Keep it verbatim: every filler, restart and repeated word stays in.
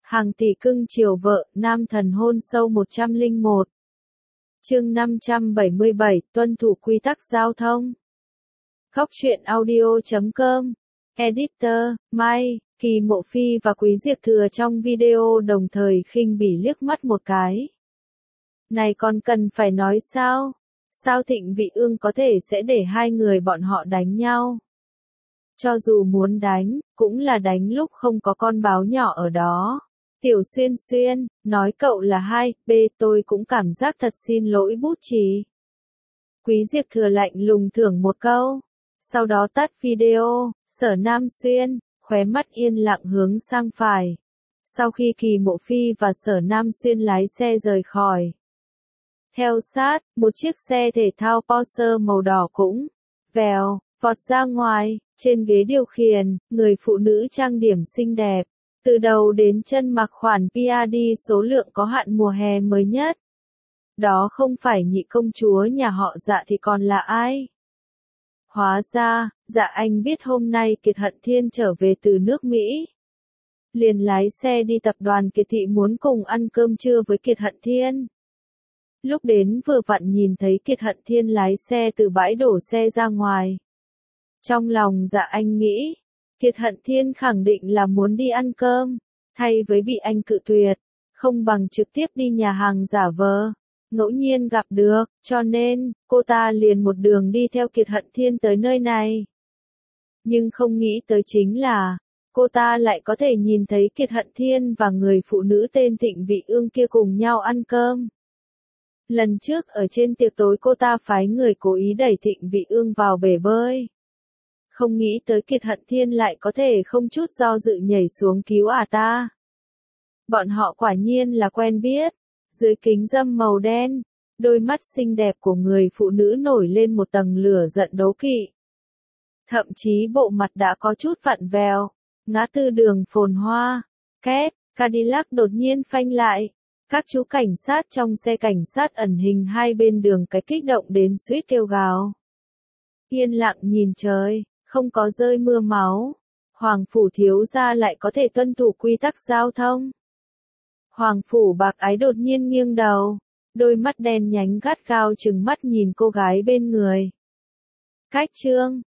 Hàng tỷ cưng chiều vợ, nam thần hôn sâu một trăm lẻ một. Chương năm trăm bảy mươi bảy, tuân thủ quy tắc giao thông. Góc truyện audio chấm com. Editor, Mai, Kỳ Mộ Phi và Quý Diệp Thừa trong video đồng thời khinh bỉ liếc mắt một cái. Này còn cần phải nói sao? Sao Thịnh Vị Ương có thể sẽ để hai người bọn họ đánh nhau? Cho dù muốn đánh, cũng là đánh lúc không có con báo nhỏ ở đó. Tiểu Xuyên Xuyên, nói cậu là hai, b tôi cũng cảm giác thật xin lỗi bút chì. Quý Diệp Thừa lạnh lùng thưởng một câu. Sau đó tắt video, Sở Nam Xuyên, khóe mắt yên lặng hướng sang phải. Sau khi Kỳ Mộ Phi và Sở Nam Xuyên lái xe rời khỏi. Theo sát, một chiếc xe thể thao Porsche màu đỏ cũng, vèo, vọt ra ngoài, trên ghế điều khiển, người phụ nữ trang điểm xinh đẹp. Từ đầu đến chân mặc khoản pê a đê số lượng có hạn mùa hè mới nhất. Đó không phải nhị công chúa nhà họ Dạ thì còn là ai? Hóa ra, Dạ Anh biết hôm nay Kiệt Hận Thiên trở về từ nước Mỹ. Liền lái xe đi tập đoàn Kiệt Thị muốn cùng ăn cơm trưa với Kiệt Hận Thiên. Lúc đến vừa vặn nhìn thấy Kiệt Hận Thiên lái xe từ bãi đổ xe ra ngoài. Trong lòng Dạ Anh nghĩ, Kiệt Hận Thiên khẳng định là muốn đi ăn cơm, thay với bị anh cự tuyệt, không bằng trực tiếp đi nhà hàng giả vờ, ngẫu nhiên gặp được, cho nên, cô ta liền một đường đi theo Kiệt Hận Thiên tới nơi này. Nhưng không nghĩ tới chính là, cô ta lại có thể nhìn thấy Kiệt Hận Thiên và người phụ nữ tên Thịnh Vị Ương kia cùng nhau ăn cơm. Lần trước ở trên tiệc tối cô ta phái người cố ý đẩy Thịnh Vị Ương vào bể bơi. Không nghĩ tới Kiệt Hận Thiên lại có thể không chút do dự nhảy xuống cứu ả ta. Bọn họ quả nhiên là quen biết. Dưới kính râm màu đen, đôi mắt xinh đẹp của người phụ nữ nổi lên một tầng lửa giận đố kỵ. Thậm chí bộ mặt đã có chút vặn vẹo. Ngã tư đường phồn hoa. Két, Cadillac đột nhiên phanh lại. Các chú cảnh sát trong xe cảnh sát ẩn hình hai bên đường cái kích động đến suýt kêu gào. Yên lặng nhìn trời, không có rơi mưa máu. Hoàng phủ thiếu gia lại có thể tuân thủ quy tắc giao thông. Hoàng phủ bạc ái đột nhiên nghiêng đầu, đôi mắt đen nhánh gắt gao trừng mắt nhìn cô gái bên người. Cách chương,